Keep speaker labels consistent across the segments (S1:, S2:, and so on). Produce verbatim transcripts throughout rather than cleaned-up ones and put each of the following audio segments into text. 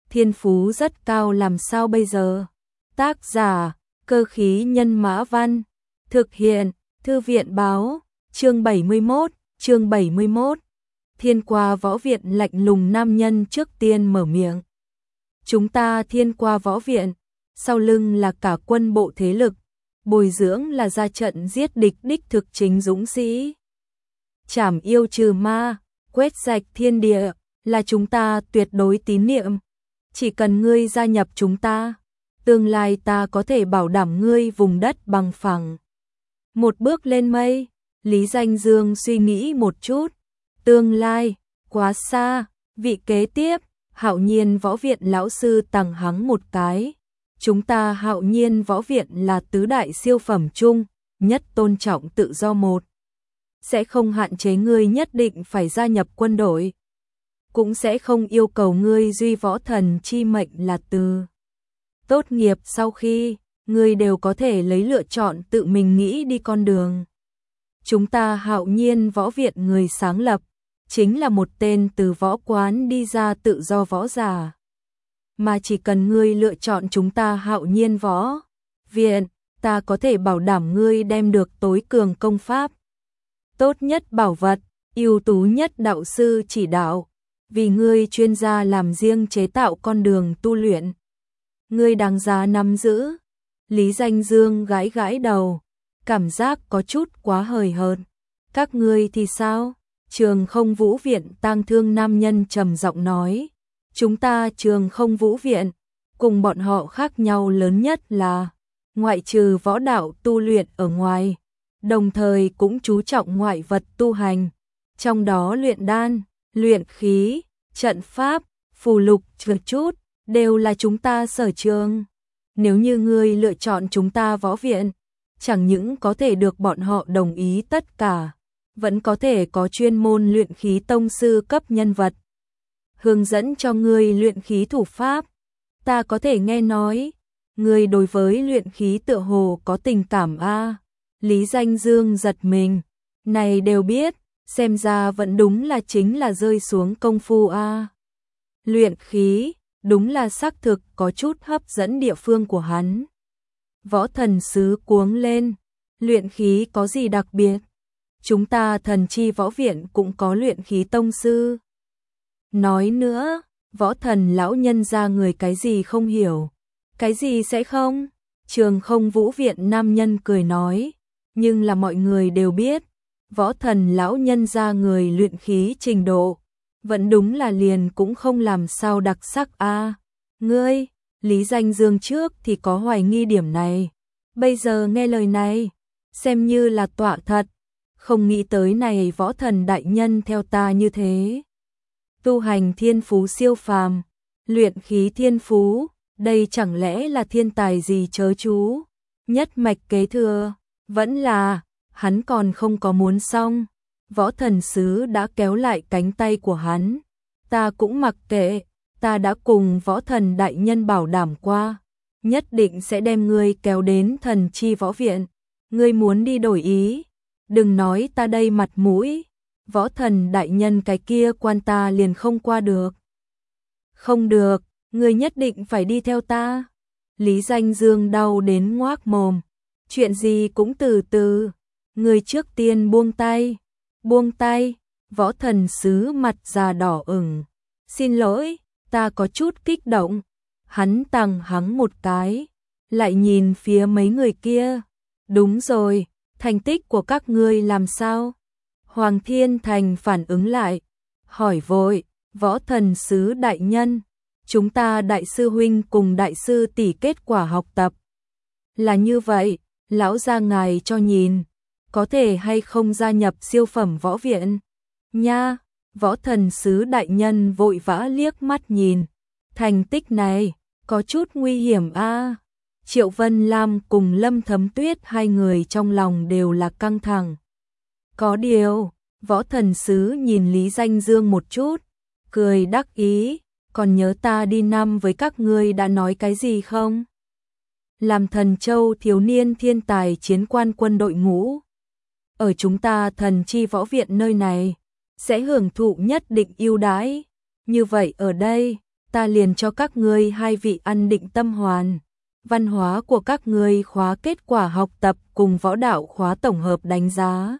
S1: thiên phú rất cao làm sao bây giờ? Tác giả, Cơ khí nhân mã văn. Thực hiện, Thư viện báo, chương bảy mươi mốt, chương bảy mươi mốt. Thiên qua võ viện lạnh lùng nam nhân trước tiên mở miệng. Chúng ta thiên qua võ viện, sau lưng là cả quân bộ thế lực, bồi dưỡng là ra trận giết địch đích thực chính dũng sĩ. Trảm yêu trừ ma, quét sạch thiên địa, là chúng ta tuyệt đối tín niệm. Chỉ cần ngươi gia nhập chúng ta, tương lai ta có thể bảo đảm ngươi vùng đất bằng phẳng. Một bước lên mây, Lý Danh Dương suy nghĩ một chút, tương lai, quá xa, vị kế tiếp, Hạo Nhiên võ viện lão sư tằng hắng một cái. Chúng ta Hạo Nhiên võ viện là tứ đại siêu phẩm chung, nhất tôn trọng tự do một. Sẽ không hạn chế ngươi nhất định phải gia nhập quân đội. Cũng sẽ không yêu cầu ngươi duy võ thần chi mệnh là từ. Tốt nghiệp sau khi, ngươi đều có thể lấy lựa chọn tự mình nghĩ đi con đường. Chúng ta Hạo Nhiên võ viện người sáng lập, chính là một tên từ võ quán đi ra tự do võ giả. Mà chỉ cần ngươi lựa chọn chúng ta Hạo Nhiên võ viện, ta có thể bảo đảm ngươi đem được tối cường công pháp, tốt nhất bảo vật, ưu tú nhất đạo sư chỉ đạo, vì ngươi chuyên gia làm riêng chế tạo con đường tu luyện. Ngươi đáng giá nắm giữ. Lý Danh Dương gãi gãi đầu, cảm giác có chút quá hời hợt. Các ngươi thì sao? Trường Không Vũ viện tang thương nam nhân trầm giọng nói. Chúng ta Trường Không Vũ viện, cùng bọn họ khác nhau lớn nhất là, ngoại trừ võ đạo tu luyện ở ngoài, đồng thời cũng chú trọng ngoại vật tu hành, trong đó luyện đan, luyện khí, trận pháp, phù lục trượt chút, đều là chúng ta sở trường. Nếu như ngươi lựa chọn chúng ta võ viện, chẳng những có thể được bọn họ đồng ý tất cả, vẫn có thể có chuyên môn luyện khí tông sư cấp nhân vật hướng dẫn cho ngươi luyện khí thủ pháp. Ta có thể nghe nói, ngươi đối với luyện khí tựa hồ có tình cảm a. À. Lý Danh Dương giật mình, này đều biết, xem ra vẫn đúng là chính là rơi xuống công phu a. À. Luyện khí, đúng là xác thực có chút hấp dẫn địa phương của hắn. Võ thần sứ cuống lên, luyện khí có gì đặc biệt? Chúng ta Thần Chi võ viện cũng có luyện khí tông sư. Nói nữa, võ thần lão nhân ra người cái gì không hiểu, cái gì sẽ không? Trường Không Vũ viện nam nhân cười nói, nhưng là mọi người đều biết, võ thần lão nhân ra người luyện khí trình độ, vẫn đúng là liền cũng không làm sao đặc sắc a. À, ngươi, Lý Danh Dương trước thì có hoài nghi điểm này, bây giờ nghe lời này, xem như là tọa thật, không nghĩ tới này võ thần đại nhân theo ta như thế. Tu hành thiên phú siêu phàm, luyện khí thiên phú, đây chẳng lẽ là thiên tài gì chớ chú, nhất mạch kế thừa, vẫn là, hắn còn không có muốn xong. Võ thần sứ đã kéo lại cánh tay của hắn, ta cũng mặc kệ, ta đã cùng võ thần đại nhân bảo đảm qua, nhất định sẽ đem ngươi kéo đến Thần Chi võ viện, ngươi muốn đi đổi ý, đừng nói ta đây mặt mũi, võ thần đại nhân cái kia quan ta liền không qua được. Không được, ngươi nhất định phải đi theo ta. Lý Danh Dương đau đến ngoác mồm, chuyện gì cũng từ từ, ngươi trước tiên buông tay. Buông tay, võ thần sứ mặt già đỏ ửng. Xin lỗi, ta có chút kích động. Hắn tằng hắng một cái, lại nhìn phía mấy người kia. Đúng rồi, thành tích của các ngươi làm sao? Hoàng Thiên Thành phản ứng lại, hỏi vội, võ thần sứ đại nhân, chúng ta đại sư huynh cùng đại sư tỷ kết quả học tập. Là như vậy, lão gia ngài cho nhìn. Có thể hay không gia nhập siêu phẩm võ viện? Nha, võ thần sứ đại nhân vội vã liếc mắt nhìn. Thành tích này, có chút nguy hiểm a. À. Triệu Vân Lam cùng Lâm Thấm Tuyết hai người trong lòng đều là căng thẳng. Có điều, võ thần sứ nhìn Lý Danh Dương một chút, cười đắc ý, còn nhớ ta đi năm với các ngươi đã nói cái gì không? Làm Thần Châu thiếu niên thiên tài chiến quan quân đội ngũ. Ở chúng ta Thần Chi võ viện nơi này, sẽ hưởng thụ nhất định ưu đãi. Như vậy ở đây, ta liền cho các ngươi hai vị ăn định tâm hoàn. Văn hóa của các ngươi khóa kết quả học tập cùng võ đạo khóa tổng hợp đánh giá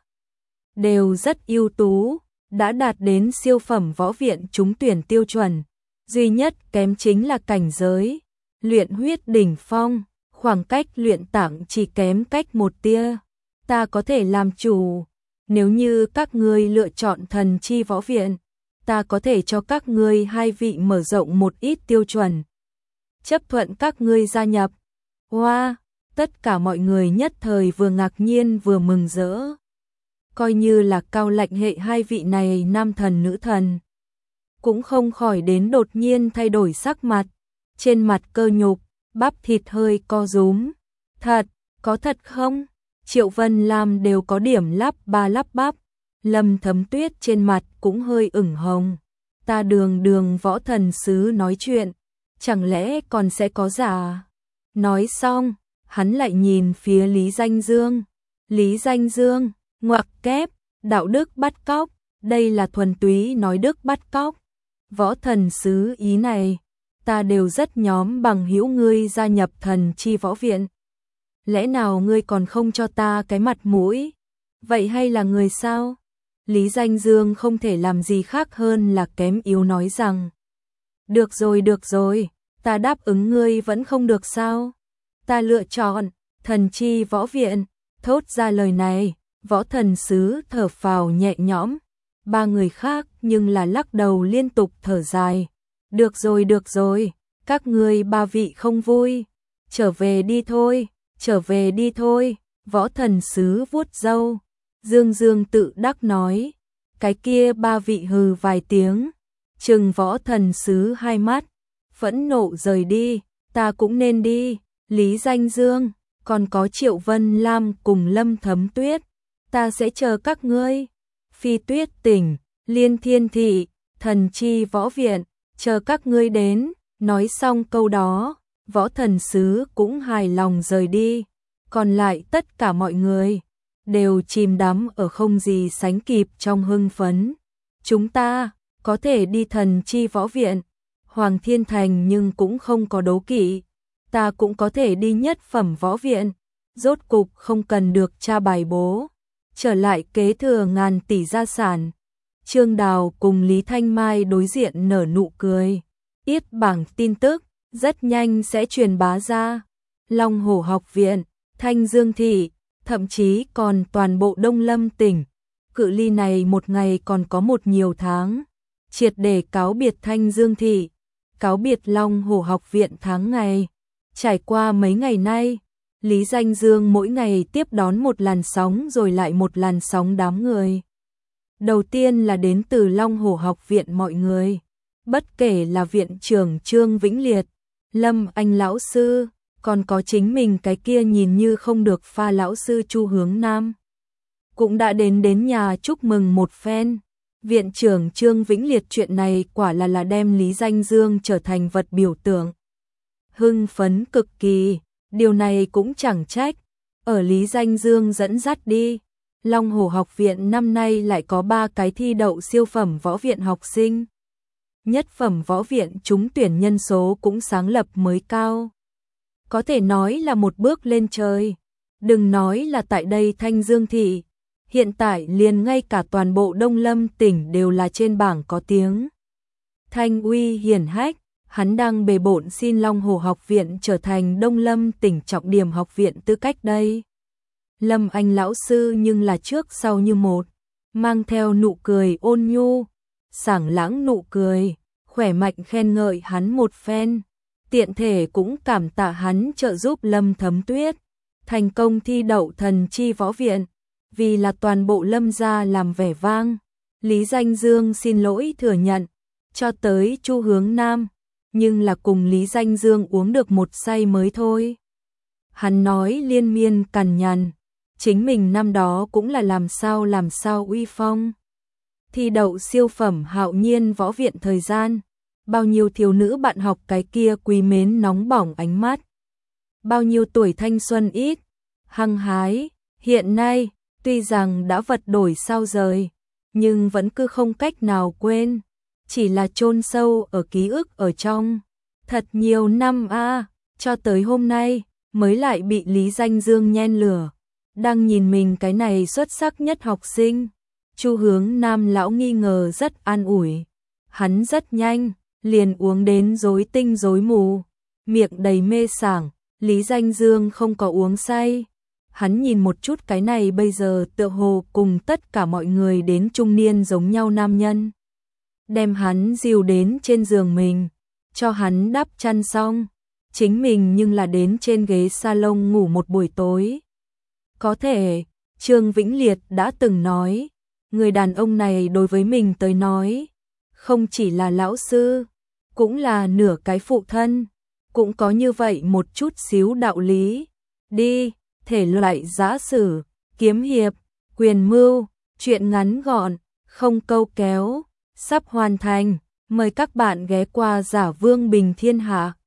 S1: đều rất ưu tú, đã đạt đến siêu phẩm võ viện trúng tuyển tiêu chuẩn. Duy nhất kém chính là cảnh giới, luyện huyết đỉnh phong, khoảng cách luyện tạng chỉ kém cách một tia. Ta có thể làm chủ, nếu như các ngươi lựa chọn thần chi võ viện, ta có thể cho các ngươi hai vị mở rộng một ít tiêu chuẩn. Chấp thuận các ngươi gia nhập. Hoa, wow, tất cả mọi người nhất thời vừa ngạc nhiên vừa mừng rỡ. Coi như là cao lạnh hệ hai vị này nam thần nữ thần, cũng không khỏi đến đột nhiên thay đổi sắc mặt, trên mặt cơ nhục, bắp thịt hơi co rúm. Thật, có thật không? Triệu Vân Lam đều có điểm lắp ba lắp bắp, Lâm Thấm Tuyết trên mặt cũng hơi ửng hồng. Ta đường đường võ thần sứ nói chuyện, chẳng lẽ còn sẽ có giả? Nói xong, hắn lại nhìn phía Lý Danh Dương. Lý Danh Dương, ngoặc kép, đạo đức bắt cóc, đây là thuần túy nói đức bắt cóc. Võ thần sứ ý này, ta đều rất nhóm bằng hữu ngươi gia nhập thần chi võ viện. Lẽ nào ngươi còn không cho ta cái mặt mũi? Vậy hay là người sao? Lý Danh Dương không thể làm gì khác hơn là kém yếu nói rằng. Được rồi được rồi, ta đáp ứng ngươi vẫn không được sao? Ta lựa chọn thần chi võ viện. Thốt ra lời này, võ thần sứ thở phào nhẹ nhõm. Ba người khác nhưng là lắc đầu liên tục thở dài. Được rồi được rồi, các ngươi ba vị không vui, trở về đi thôi, trở về đi thôi. Võ thần sứ vuốt râu, Dương Dương tự đắc nói. Cái kia ba vị hừ vài tiếng, trừng võ thần sứ hai mắt, phẫn nộ rời đi. Ta cũng nên đi. Lý Danh Dương, còn có Triệu Vân Lam cùng Lâm Thấm Tuyết, ta sẽ chờ các ngươi. Phi Tuyết tỉnh, Liên Thiên Thị, thần chi võ viện, chờ các ngươi đến. Nói xong câu đó, võ thần sứ cũng hài lòng rời đi. Còn lại tất cả mọi người đều chìm đắm ở không gì sánh kịp trong hưng phấn. Chúng ta có thể đi thần chi võ viện, Hoàng Thiên Thành nhưng cũng không có đố kỵ. Ta cũng có thể đi nhất phẩm võ viện, rốt cục không cần được cha bài bố, trở lại kế thừa ngàn tỷ gia sản. Trương Đào cùng Lý Thanh Mai đối diện nở nụ cười. Yết bảng tin tức rất nhanh sẽ truyền bá ra. Long Hổ học viện, Thanh Dương thị, thậm chí còn toàn bộ Đông Lâm tỉnh. Cự ly này một ngày còn có một nhiều tháng. Triệt để cáo biệt Thanh Dương thị, cáo biệt Long Hổ học viện tháng ngày. Trải qua mấy ngày nay, Lý Danh Dương mỗi ngày tiếp đón một làn sóng rồi lại một làn sóng đám người. Đầu tiên là đến từ Long Hổ học viện mọi người, bất kể là viện trưởng Trương Vĩnh Liệt, Lâm Anh lão sư, còn có chính mình cái kia nhìn như không được pha lão sư Chu Hướng Nam, cũng đã đến đến nhà chúc mừng một phen. Viện trưởng Trương Vĩnh Liệt chuyện này quả là là đem Lý Danh Dương trở thành vật biểu tượng. Hưng phấn cực kỳ, điều này cũng chẳng trách. Ở Lý Danh Dương dẫn dắt đi, Long Hổ học viện năm nay lại có ba cái thi đậu siêu phẩm võ viện học sinh. Nhất phẩm võ viện trúng tuyển nhân số cũng sáng lập mới cao. Có thể nói là một bước lên trời. Đừng nói là tại đây Thanh Dương thị, hiện tại liền ngay cả toàn bộ Đông Lâm tỉnh đều là trên bảng có tiếng. Thanh uy hiển hách, hắn đang bề bộn xin Long Hổ học viện trở thành Đông Lâm tỉnh trọng điểm học viện tư cách đây. Lâm Anh lão sư nhưng là trước sau như một, mang theo nụ cười ôn nhu, sảng lãng nụ cười, khỏe mạnh khen ngợi hắn một phen, tiện thể cũng cảm tạ hắn trợ giúp Lâm Thấm Tuyết thành công thi đậu thần chi võ viện, vì là toàn bộ Lâm gia làm vẻ vang. Lý Danh Dương xin lỗi thừa nhận, cho tới Chu Hướng Nam, nhưng là cùng Lý Danh Dương uống được một say mới thôi. Hắn nói liên miên cằn nhằn, chính mình năm đó cũng là làm sao làm sao uy phong. Thi đậu siêu phẩm Hạo Nhiên võ viện thời gian, bao nhiêu thiếu nữ bạn học cái kia quý mến nóng bỏng ánh mắt. Bao nhiêu tuổi thanh xuân ít, hăng hái, hiện nay, tuy rằng đã vật đổi sao rời, nhưng vẫn cứ không cách nào quên. chỉ là chôn sâu ở ký ức ở trong. Thật nhiều năm a, cho tới hôm nay mới lại bị Lý Danh Dương nhen lửa. Đang nhìn mình cái này xuất sắc nhất học sinh, Chu Hướng Nam lão nghi ngờ rất an ủi. Hắn rất nhanh liền uống đến rối tinh rối mù, miệng đầy mê sảng. Lý Danh Dương không có uống say. Hắn nhìn một chút cái này bây giờ tựa hồ cùng tất cả mọi người đến trung niên giống nhau nam nhân. Đem hắn dìu đến trên giường mình, cho hắn đắp chăn xong, chính mình nhưng là đến trên ghế salon ngủ một buổi tối. Có thể, Trương Vĩnh Liệt đã từng nói, người đàn ông này đối với mình tới nói, không chỉ là lão sư, cũng là nửa cái phụ thân, cũng có như vậy một chút xíu đạo lý. Đi, thể loại giã sử, kiếm hiệp, quyền mưu, chuyện ngắn gọn, không câu kéo, sắp hoàn thành, mời các bạn ghé qua Giả Vương Bình Thiên Hạ.